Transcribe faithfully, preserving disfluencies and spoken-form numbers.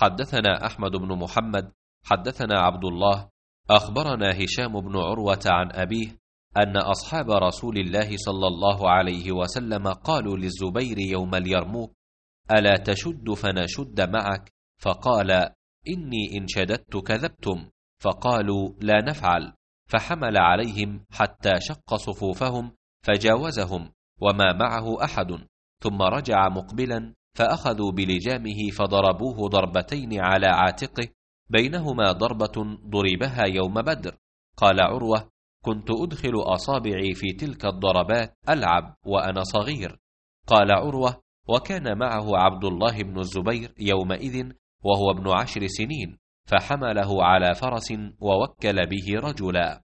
حدثنا أحمد بن محمد حدثنا عبد الله أخبرنا هشام بن عروة عن أبيه أن أصحاب رسول الله صلى الله عليه وسلم قالوا للزبير يوم اليرموك: ألا تشد فنشد معك؟ فقال: إني إن شددت كذبتم. فقالوا: لا نفعل. فحمل عليهم حتى شق صفوفهم فجاوزهم وما معه أحد، ثم رجع مقبلا فأخذوا بلجامه فضربوه ضربتين على عاتقه، بينهما ضربة ضربها يوم بدر. قال عروة: كنت أدخل أصابعي في تلك الضربات ألعب وأنا صغير. قال عروة: وكان معه عبد الله بن الزبير يومئذ وهو ابن عشر سنين، فحمله على فرس ووكل به رجلا.